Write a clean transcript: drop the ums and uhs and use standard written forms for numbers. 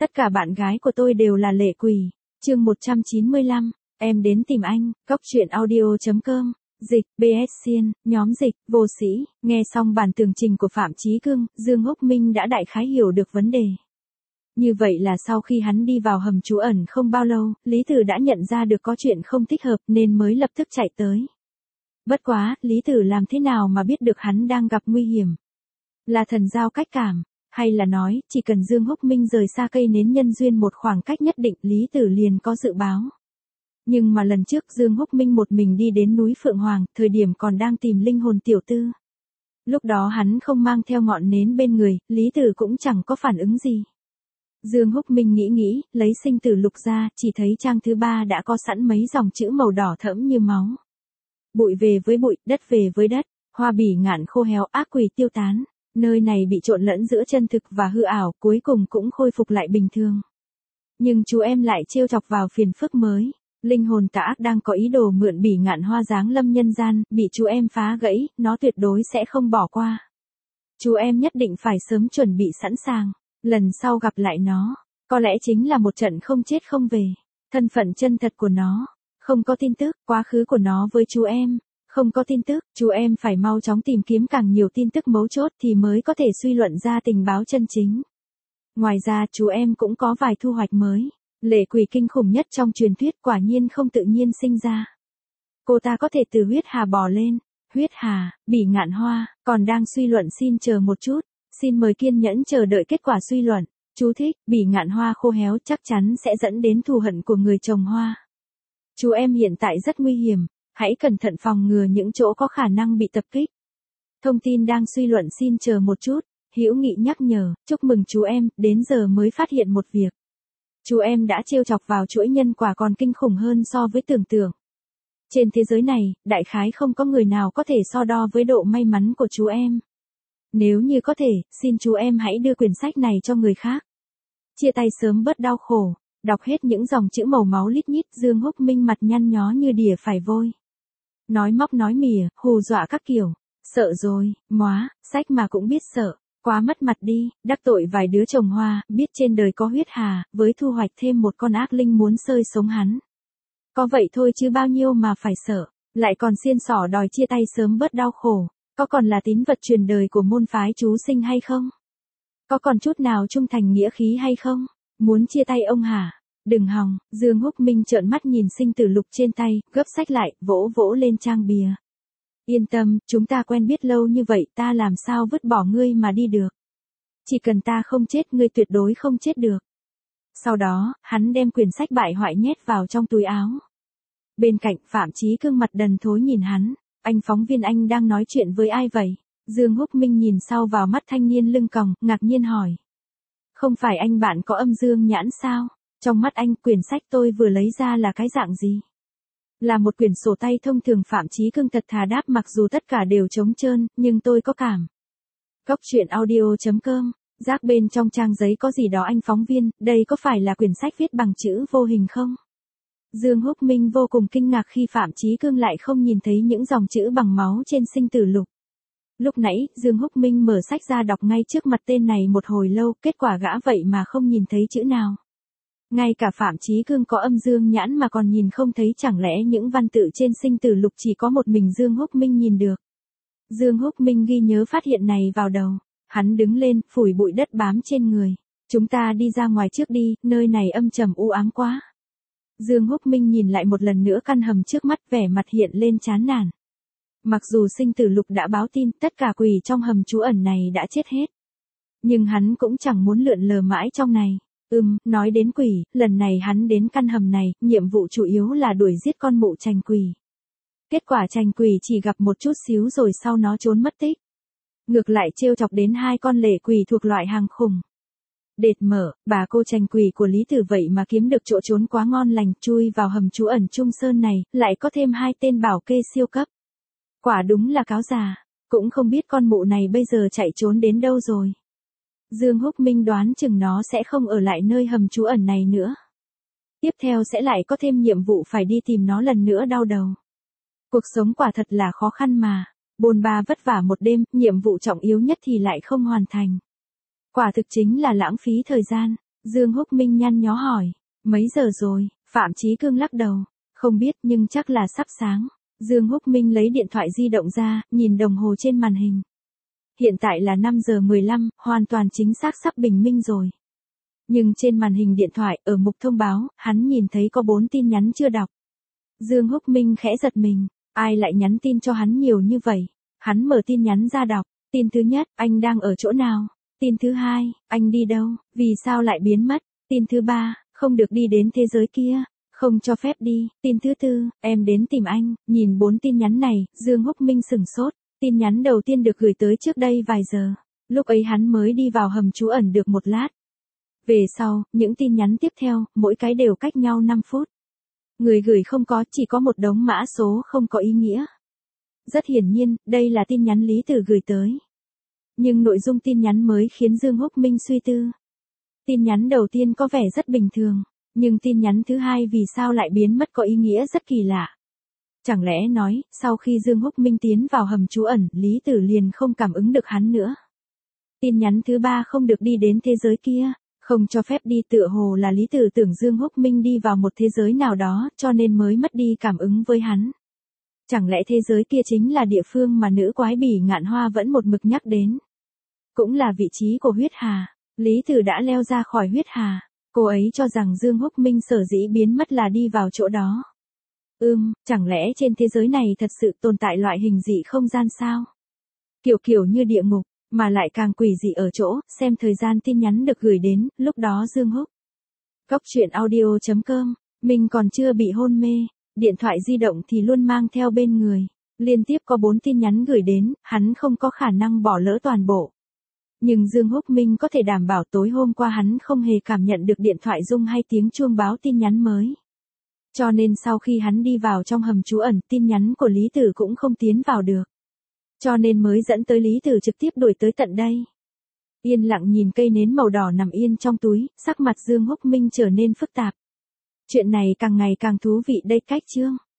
Tất cả bạn gái của tôi đều là lệ quỷ. Chương 195, em đến tìm anh, Cóc truyện audio.com. Dịch, BS Xiên, nhóm dịch, vô sĩ. Nghe xong bản tường trình của Phạm Chí Cương, Dương Húc Minh đã đại khái hiểu được vấn đề. Như vậy là sau khi hắn đi vào hầm trú ẩn không bao lâu, Lý Tử đã nhận ra được có chuyện không thích hợp nên mới lập tức chạy tới. Bất quá, Lý Tử làm thế nào mà biết được hắn đang gặp nguy hiểm? Là thần giao cách cảm, hay là nói, chỉ cần Dương Húc Minh rời xa cây nến nhân duyên một khoảng cách nhất định Lý Tử liền có dự báo. Nhưng mà lần trước Dương Húc Minh một mình đi đến núi Phượng Hoàng, thời điểm còn đang tìm linh hồn tiểu tư. Lúc đó hắn không mang theo ngọn nến bên người, Lý Tử cũng chẳng có phản ứng gì. Dương Húc Minh nghĩ, lấy sinh tử lục ra, chỉ thấy trang thứ 3 đã có sẵn mấy dòng chữ màu đỏ thẫm như máu. Bụi về với bụi, đất về với đất, hoa bỉ ngạn khô héo, ác quỷ tiêu tán. Nơi này bị trộn lẫn giữa chân thực và hư ảo, cuối cùng cũng khôi phục lại bình thường. Nhưng chú em lại trêu chọc vào phiền phức mới. Linh hồn tà ác đang có ý đồ mượn bỉ ngạn hoa giáng lâm nhân gian, bị chú em phá gãy, nó tuyệt đối sẽ không bỏ qua. Chú em nhất định phải sớm chuẩn bị sẵn sàng. Lần sau gặp lại nó, có lẽ chính là một trận không chết không về. Thân phận chân thật của nó, không có tin tức, quá khứ của nó với chú em, không có tin tức, chú em phải mau chóng tìm kiếm càng nhiều tin tức mấu chốt thì mới có thể suy luận ra tình báo chân chính. Ngoài ra chú em cũng có vài thu hoạch mới. Lệ quỷ kinh khủng nhất trong truyền thuyết quả nhiên không tự nhiên sinh ra. Cô ta có thể từ huyết hà bò lên. Huyết hà, bỉ ngạn hoa, còn đang suy luận xin chờ một chút. Xin mời kiên nhẫn chờ đợi kết quả suy luận. Chú thích, bỉ ngạn hoa khô héo chắc chắn sẽ dẫn đến thù hận của người trồng hoa. Chú em hiện tại rất nguy hiểm, hãy cẩn thận phòng ngừa những chỗ có khả năng bị tập kích. Thông tin đang suy luận xin chờ một chút. Hữu Nghị nhắc nhở, chúc mừng chú em, đến giờ mới phát hiện một việc. Chú em đã trêu chọc vào chuỗi nhân quả còn kinh khủng hơn so với tưởng tượng. Trên thế giới này, đại khái không có người nào có thể so đo với độ may mắn của chú em. Nếu như có thể, xin chú em hãy đưa quyển sách này cho người khác. Chia tay sớm bớt đau khổ. Đọc hết những dòng chữ màu máu lít nhít, Dương Húc Minh mặt nhăn nhó như đỉa phải vôi. Nói móc nói mỉa, hù dọa các kiểu. Sợ rồi, móa, sách mà cũng biết sợ. Quá mất mặt đi, đắc tội vài đứa trồng hoa, biết trên đời có huyết hà, với thu hoạch thêm một con ác linh muốn xơi sống hắn. Có vậy thôi chứ bao nhiêu mà phải sợ, lại còn xiên xỏ đòi chia tay sớm bớt đau khổ, có còn là tín vật truyền đời của môn phái chú sinh hay không? Có còn chút nào trung thành nghĩa khí hay không? Muốn chia tay ông hả? Đừng hòng, Dương Húc Minh trợn mắt nhìn sinh tử lục trên tay, gấp sách lại, vỗ vỗ lên trang bìa. Yên tâm, chúng ta quen biết lâu như vậy, ta làm sao vứt bỏ ngươi mà đi được. Chỉ cần ta không chết, ngươi tuyệt đối không chết được. Sau đó, hắn đem quyển sách bại hoại nhét vào trong túi áo. Bên cạnh, Phạm Chí Cương mặt đần thối nhìn hắn. Anh phóng viên, anh đang nói chuyện với ai vậy? Dương Húc Minh nhìn sau vào mắt thanh niên lưng còng, ngạc nhiên hỏi. Không phải anh bạn có âm dương nhãn sao? Trong mắt anh, quyển sách tôi vừa lấy ra là cái dạng gì? Là một quyển sổ tay thông thường. Phạm Chí Cương thật thà đáp, mặc dù tất cả đều trống trơn, nhưng tôi có cảm. Cóc truyện audio.com, rác bên trong trang giấy có gì đó. Anh phóng viên, đây có phải là quyển sách viết bằng chữ vô hình không? Dương Húc Minh vô cùng kinh ngạc khi Phạm Chí Cương lại không nhìn thấy những dòng chữ bằng máu trên sinh tử lục. Lúc nãy, Dương Húc Minh mở sách ra đọc ngay trước mặt tên này một hồi lâu, kết quả gã vậy mà không nhìn thấy chữ nào. Ngay cả Phạm Chí Cương có âm dương nhãn mà còn nhìn không thấy, chẳng lẽ những văn tự trên sinh tử lục chỉ có một mình Dương Húc Minh nhìn được. Dương Húc Minh ghi nhớ phát hiện này vào đầu. Hắn đứng lên, phủi bụi đất bám trên người. Chúng ta đi ra ngoài trước đi, nơi này âm trầm u ám quá. Dương Húc Minh nhìn lại một lần nữa căn hầm trước mắt, vẻ mặt hiện lên chán nản. Mặc dù sinh tử lục đã báo tin tất cả quỷ trong hầm trú ẩn này đã chết hết. Nhưng hắn cũng chẳng muốn lượn lờ mãi trong này. Nói đến quỷ, lần này hắn đến căn hầm này, nhiệm vụ chủ yếu là đuổi giết con mụ trành quỷ. Kết quả trành quỷ chỉ gặp một chút xíu rồi sau nó trốn mất tích. Ngược lại trêu chọc đến hai con lệ quỷ thuộc loại hàng khủng. Đệt mở, bà cô trành quỷ của Lý Tử vậy mà kiếm được chỗ trốn quá ngon lành, chui vào hầm trú ẩn Trung Sơn này, lại có thêm hai tên bảo kê siêu cấp. Quả đúng là cáo già, cũng không biết con mụ này bây giờ chạy trốn đến đâu rồi. Dương Húc Minh đoán chừng nó sẽ không ở lại nơi hầm trú ẩn này nữa. Tiếp theo sẽ lại có thêm nhiệm vụ phải đi tìm nó lần nữa, đau đầu. Cuộc sống quả thật là khó khăn mà, bôn ba vất vả một đêm, nhiệm vụ trọng yếu nhất thì lại không hoàn thành. Quả thực chính là lãng phí thời gian. Dương Húc Minh nhăn nhó hỏi. Mấy giờ rồi? Phạm Chí Cương lắc đầu. Không biết nhưng chắc là sắp sáng. Dương Húc Minh lấy điện thoại di động ra, nhìn đồng hồ trên màn hình. Hiện tại là 5 giờ 15, hoàn toàn chính xác sắp bình minh rồi. Nhưng trên màn hình điện thoại, ở mục thông báo, hắn nhìn thấy có 4 tin nhắn chưa đọc. Dương Húc Minh khẽ giật mình, ai lại nhắn tin cho hắn nhiều như vậy? Hắn mở tin nhắn ra đọc, tin thứ nhất, anh đang ở chỗ nào? Tin thứ hai, anh đi đâu? Vì sao lại biến mất? Tin thứ ba, không được đi đến thế giới kia, không cho phép đi. Tin thứ tư, em đến tìm anh. Nhìn 4 tin nhắn này, Dương Húc Minh sửng sốt. Tin nhắn đầu tiên được gửi tới trước đây vài giờ. Lúc ấy hắn mới đi vào hầm trú ẩn được một lát. Về sau, những tin nhắn tiếp theo, mỗi cái đều cách nhau 5 phút. Người gửi không có, chỉ có một đống mã số không có ý nghĩa. Rất hiển nhiên, đây là tin nhắn Lý Tử gửi tới. Nhưng nội dung tin nhắn mới khiến Dương Húc Minh suy tư. Tin nhắn đầu tiên có vẻ rất bình thường, nhưng tin nhắn thứ hai vì sao lại biến mất có ý nghĩa rất kỳ lạ. Chẳng lẽ nói, sau khi Dương Húc Minh tiến vào hầm trú ẩn, Lý Tử liền không cảm ứng được hắn nữa. Tin nhắn thứ ba không được đi đến thế giới kia, không cho phép đi, tựa hồ là Lý Tử tưởng Dương Húc Minh đi vào một thế giới nào đó, cho nên mới mất đi cảm ứng với hắn. Chẳng lẽ thế giới kia chính là địa phương mà nữ quái Bỉ Ngạn Hoa vẫn một mực nhắc đến? Cũng là vị trí của huyết hà. Lý Tử đã leo ra khỏi huyết hà. Cô ấy cho rằng Dương Húc Minh sở dĩ biến mất là đi vào chỗ đó. Chẳng lẽ trên thế giới này thật sự tồn tại loại hình dị không gian sao? Kiểu như địa ngục, mà lại càng quỷ dị ở chỗ, xem thời gian tin nhắn được gửi đến, lúc đó Dương Húc. Cóc truyện audio.com, mình còn chưa bị hôn mê, điện thoại di động thì luôn mang theo bên người. Liên tiếp có 4 tin nhắn gửi đến, hắn không có khả năng bỏ lỡ toàn bộ. Nhưng Dương Húc Minh có thể đảm bảo tối hôm qua hắn không hề cảm nhận được điện thoại rung hay tiếng chuông báo tin nhắn mới. Cho nên sau khi hắn đi vào trong hầm trú ẩn, tin nhắn của Lý Tử cũng không tiến vào được. Cho nên mới dẫn tới Lý Tử trực tiếp đuổi tới tận đây. Yên lặng nhìn cây nến màu đỏ nằm yên trong túi, sắc mặt Dương Húc Minh trở nên phức tạp. Chuyện này càng ngày càng thú vị đây cách chương.